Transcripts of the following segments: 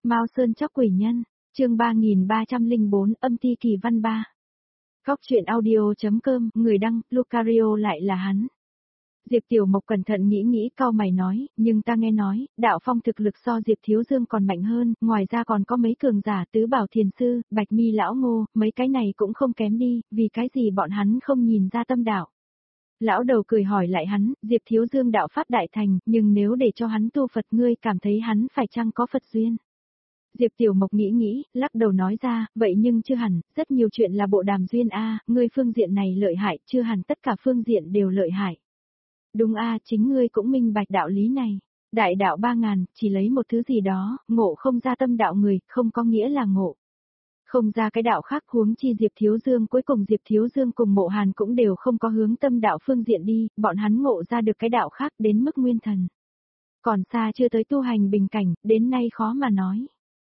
Mao Sơn chóc quỷ nhân, chương 3304 âm ti kỳ văn 3. Góc truyện audio.com, người đăng, Lucario lại là hắn. Diệp Tiểu Mộc cẩn thận nghĩ cau mày nói, nhưng ta nghe nói, đạo phong thực lực so Diệp Thiếu Dương còn mạnh hơn, ngoài ra còn có mấy cường giả tứ bảo thiền sư, bạch mi lão ngô, mấy cái này cũng không kém đi, vì cái gì bọn hắn không nhìn ra tâm đạo. Lão đầu cười hỏi lại hắn, Diệp Thiếu Dương đạo pháp đại thành, nhưng nếu để cho hắn tu Phật ngươi cảm thấy hắn phải chăng có Phật duyên? Diệp Tiểu Mộc nghĩ, lắc đầu nói ra, vậy nhưng chưa hẳn, rất nhiều chuyện là bộ đàm duyên a, ngươi phương diện này lợi hại, chưa hẳn tất cả phương diện đều lợi hại. Đúng a, chính ngươi cũng minh bạch đạo lý này. Đại đạo 3000, chỉ lấy một thứ gì đó, ngộ không ra tâm đạo người, không có nghĩa là ngộ. Không ra cái đạo khác, huống chi Diệp Thiếu Dương, cuối cùng Diệp Thiếu Dương cùng Mộ Hàn cũng đều không có hướng tâm đạo phương diện đi, bọn hắn ngộ ra được cái đạo khác đến mức nguyên thần. Còn xa chưa tới tu hành bình cảnh, đến nay khó mà nói.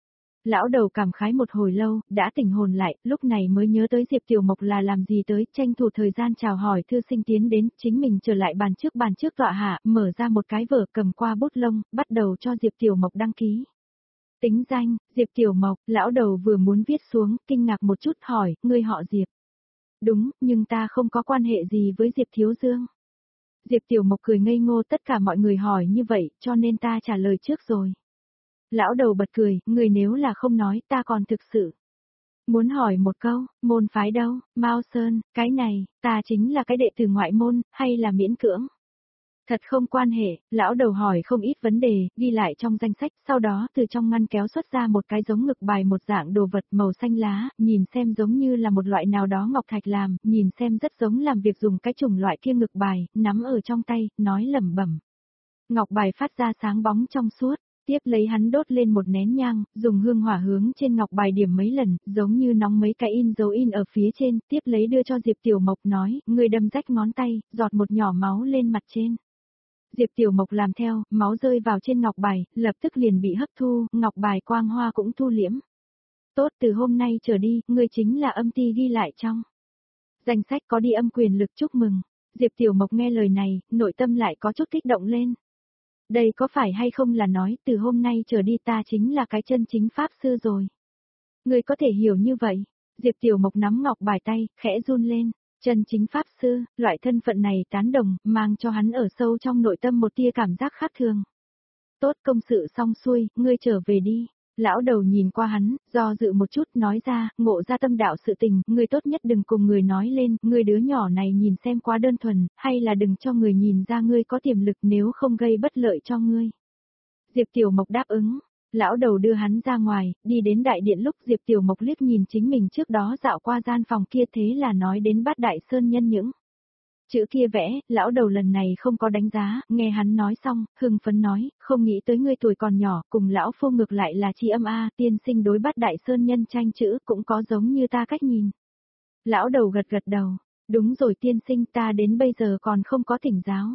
Lão đầu cảm khái một hồi lâu, đã tỉnh hồn lại, lúc này mới nhớ tới Diệp Tiểu Mộc là làm gì tới, tranh thủ thời gian chào hỏi thư sinh tiến đến, chính mình trở lại bàn trước tọa hạ, mở ra một cái vở cầm qua bút lông, bắt đầu cho Diệp Tiểu Mộc đăng ký. Tính danh, Diệp Tiểu Mộc, lão đầu vừa muốn viết xuống, kinh ngạc một chút hỏi, ngươi họ Diệp. Đúng, nhưng ta không có quan hệ gì với Diệp Thiếu Dương. Diệp Tiểu Mộc cười ngây ngô, tất cả mọi người hỏi như vậy, cho nên ta trả lời trước rồi. Lão đầu bật cười, người nếu là không nói, ta còn thực sự muốn hỏi một câu, môn phái đâu, Mao Sơn, cái này, ta chính là cái đệ tử ngoại môn, hay là miễn cưỡng? Thật không quan hệ, lão đầu hỏi không ít vấn đề, ghi lại trong danh sách, sau đó từ trong ngăn kéo xuất ra một cái giống ngực bài một dạng đồ vật màu xanh lá, nhìn xem giống như là một loại nào đó ngọc thạch làm, nhìn xem rất giống làm việc dùng cái chủng loại kia ngực bài, nắm ở trong tay, nói lẩm bẩm. Ngọc bài phát ra sáng bóng trong suốt. Tiếp lấy hắn đốt lên một nén nhang, dùng hương hỏa hướng trên ngọc bài điểm mấy lần, giống như nóng mấy cái dấu in ở phía trên, tiếp lấy đưa cho Diệp Tiểu Mộc nói, người đâm rách ngón tay, giọt một nhỏ máu lên mặt trên. Diệp Tiểu Mộc làm theo, máu rơi vào trên ngọc bài, lập tức liền bị hấp thu, ngọc bài quang hoa cũng thu liễm. Tốt, từ hôm nay trở đi, ngươi chính là âm ti ghi lại trong danh sách có đi âm quyền lực, chúc mừng. Diệp Tiểu Mộc nghe lời này, nội tâm lại có chút kích động lên. Đây có phải hay không là nói, từ hôm nay trở đi ta chính là cái chân chính pháp sư rồi. Ngươi có thể hiểu như vậy. Diệp Tiểu Mộc nắm ngọc bài tay, khẽ run lên. Chân chính pháp sư, loại thân phận này tán đồng, mang cho hắn ở sâu trong nội tâm một tia cảm giác khác thường. Tốt, công sự xong xuôi, ngươi trở về đi. Lão đầu nhìn qua hắn, do dự một chút nói ra, ngộ ra tâm đạo sự tình, ngươi tốt nhất đừng cùng người nói lên, ngươi đứa nhỏ này nhìn xem quá đơn thuần, hay là đừng cho người nhìn ra ngươi có tiềm lực nếu không gây bất lợi cho ngươi. Diệp Tiểu Mộc đáp ứng, lão đầu đưa hắn ra ngoài, đi đến đại điện lúc Diệp Tiểu Mộc liếc nhìn chính mình trước đó dạo qua gian phòng kia, thế là nói đến Bát Đại Sơn Nhân những chữ kia vẽ, lão đầu lần này không có đánh giá, nghe hắn nói xong, hưng phấn nói, không nghĩ tới ngươi tuổi còn nhỏ, cùng lão phu ngược lại là tri âm a, tiên sinh đối Bát Đại Sơn Nhân tranh chữ cũng có giống như ta cách nhìn. Lão đầu gật đầu, đúng rồi tiên sinh, ta đến bây giờ còn không có thỉnh giáo.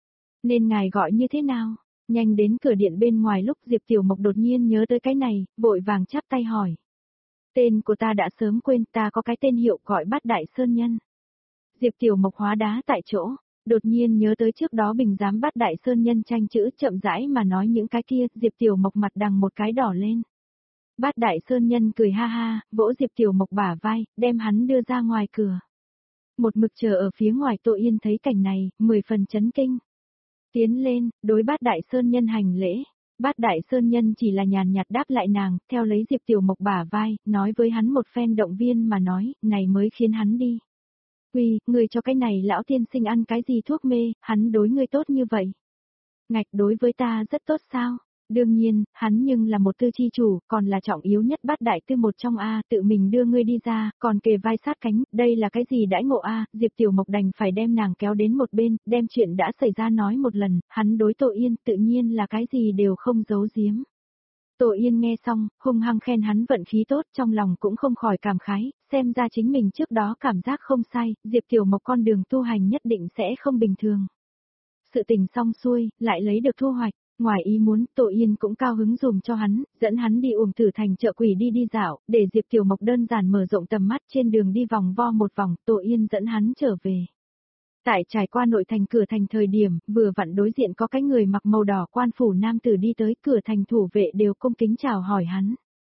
Nên ngài gọi như thế nào? Nhanh đến cửa điện bên ngoài lúc Diệp Tiểu Mộc đột nhiên nhớ tới cái này, vội vàng chắp tay hỏi. Tên của ta đã sớm quên, ta có cái tên hiệu gọi Bát Đại Sơn Nhân. Diệp Tiểu Mộc hóa đá tại chỗ, đột nhiên nhớ tới trước đó bình giám Bát Đại Sơn Nhân tranh chữ, chậm rãi mà nói những cái kia, Diệp Tiểu Mộc mặt đằng một cái đỏ lên. Bát Đại Sơn Nhân cười ha ha, vỗ Diệp Tiểu Mộc bả vai, đem hắn đưa ra ngoài cửa. Một mực chờ ở phía ngoài Tô Yên thấy cảnh này, 10 phần chấn kinh. Tiến lên, đối Bát Đại Sơn Nhân hành lễ. Bát Đại Sơn Nhân chỉ là nhàn nhạt đáp lại nàng, theo lấy Diệp Tiểu Mộc bả vai, nói với hắn một phen động viên mà nói, này mới khiến hắn đi. Uy, người cho cái này lão tiên sinh ăn cái gì thuốc mê, hắn đối ngươi tốt như vậy. Ngạch đối với ta rất tốt sao? Đương nhiên, hắn nhưng là một tư chi chủ, còn là trọng yếu nhất Bát Đại tư một trong A, tự mình đưa ngươi đi ra, còn kề vai sát cánh, đây là cái gì đãi ngộ A, Diệp Tiểu Mộc đành phải đem nàng kéo đến một bên, đem chuyện đã xảy ra nói một lần, hắn đối Tô Yên tự nhiên là cái gì đều không giấu giếm. Tô Yên nghe xong, hung hăng khen hắn vận khí tốt, trong lòng cũng không khỏi cảm khái, xem ra chính mình trước đó cảm giác không sai, Diệp Tiểu Mộc con đường tu hành nhất định sẽ không bình thường. Sự tình xong xuôi, lại lấy được thu hoạch, ngoài ý muốn, Tô Yên cũng cao hứng dùm cho hắn, dẫn hắn đi Uổng Tử Thành chợ quỷ đi dạo, để Diệp Tiểu Mộc đơn giản mở rộng tầm mắt, trên đường đi vòng vo một vòng, Tô Yên dẫn hắn trở về. Tại trải qua nội thành cửa thành thời điểm, vừa vặn đối diện có cái người mặc màu đỏ quan phủ nam tử đi tới, cửa thành thủ vệ đều cung kính chào hỏi hắn.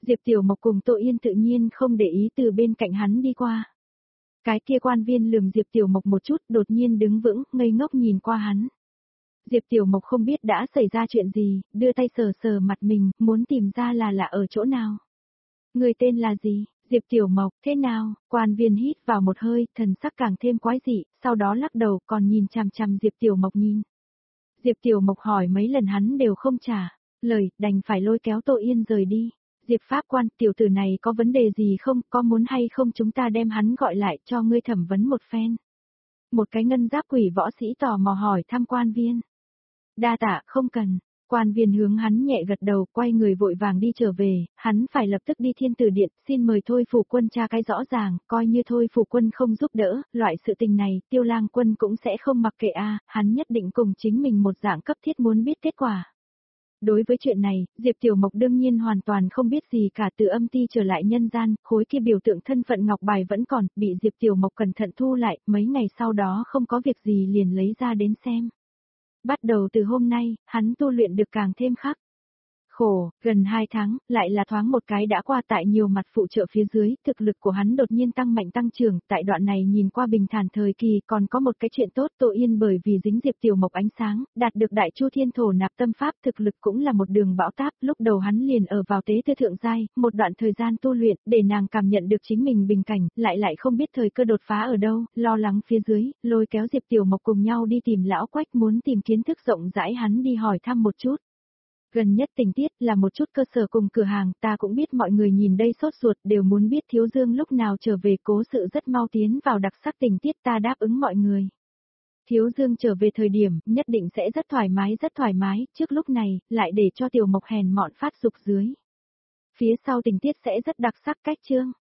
Diệp Tiểu Mộc cùng Tô Yên tự nhiên không để ý từ bên cạnh hắn đi qua. Cái kia quan viên lườm Diệp Tiểu Mộc một chút, đột nhiên đứng vững, ngây ngốc nhìn qua hắn. Diệp Tiểu Mộc không biết đã xảy ra chuyện gì, đưa tay sờ sờ mặt mình, muốn tìm ra là ở chỗ nào. Người tên là gì? Diệp Tiểu Mộc, thế nào? Quan viên hít vào một hơi, thần sắc càng thêm quái dị, sau đó lắc đầu, còn nhìn chằm chằm Diệp Tiểu Mộc nhìn. Diệp Tiểu Mộc hỏi mấy lần hắn đều không trả lời, đành phải lôi kéo Tô Yên rời đi. Diệp pháp quan, tiểu tử này có vấn đề gì không, có muốn hay không chúng ta đem hắn gọi lại cho ngươi thẩm vấn một phen. Một cái ngân giáp quỷ võ sĩ tò mò hỏi thăm quan viên. Đa tạ, không cần. Quan viên hướng hắn nhẹ gật đầu, quay người vội vàng đi trở về, hắn phải lập tức đi Thiên Tử Điện, xin mời Thôi Phủ Quân tra cái rõ ràng, coi như Thôi Phủ Quân không giúp đỡ, loại sự tình này, Tiêu Lang Quân cũng sẽ không mặc kệ hắn nhất định cùng chính mình một dạng cấp thiết muốn biết kết quả. Đối với chuyện này, Diệp Tiểu Mộc đương nhiên hoàn toàn không biết gì cả, từ âm ti trở lại nhân gian, khối kia biểu tượng thân phận ngọc bài vẫn còn, bị Diệp Tiểu Mộc cẩn thận thu lại, mấy ngày sau đó không có việc gì liền lấy ra đến xem. Bắt đầu từ hôm nay, hắn tu luyện được càng thêm khắc khổ, gần 2 tháng, lại là thoáng một cái đã qua tại nhiều mặt phụ trợ phía dưới, thực lực của hắn đột nhiên tăng mạnh tăng trưởng, tại đoạn này nhìn qua bình thản thời kỳ, còn có một cái chuyện tốt, Tô Yên bởi vì dính Diệp Tiểu Mộc ánh sáng, đạt được Đại Chu Thiên Thổ Nạp Tâm Pháp, thực lực cũng là một đường bão táp, lúc đầu hắn liền ở vào tế tư thượng giai, một đoạn thời gian tu luyện, để nàng cảm nhận được chính mình bình cảnh, lại không biết thời cơ đột phá ở đâu, lo lắng phía dưới, lôi kéo Diệp Tiểu Mộc cùng nhau đi tìm lão Quách, muốn tìm kiến thức rộng rãi hắn đi hỏi thăm một chút. Gần nhất tình tiết là một chút cơ sở cùng cửa hàng, ta cũng biết mọi người nhìn đây sốt ruột đều muốn biết Thiếu Dương lúc nào trở về, cố sự rất mau tiến vào đặc sắc tình tiết, ta đáp ứng mọi người. Thiếu Dương trở về thời điểm, nhất định sẽ rất thoải mái, trước lúc này, lại để cho Tiểu Mộc hèn mọn phát dục dưới. Phía sau tình tiết sẽ rất đặc sắc cách chương.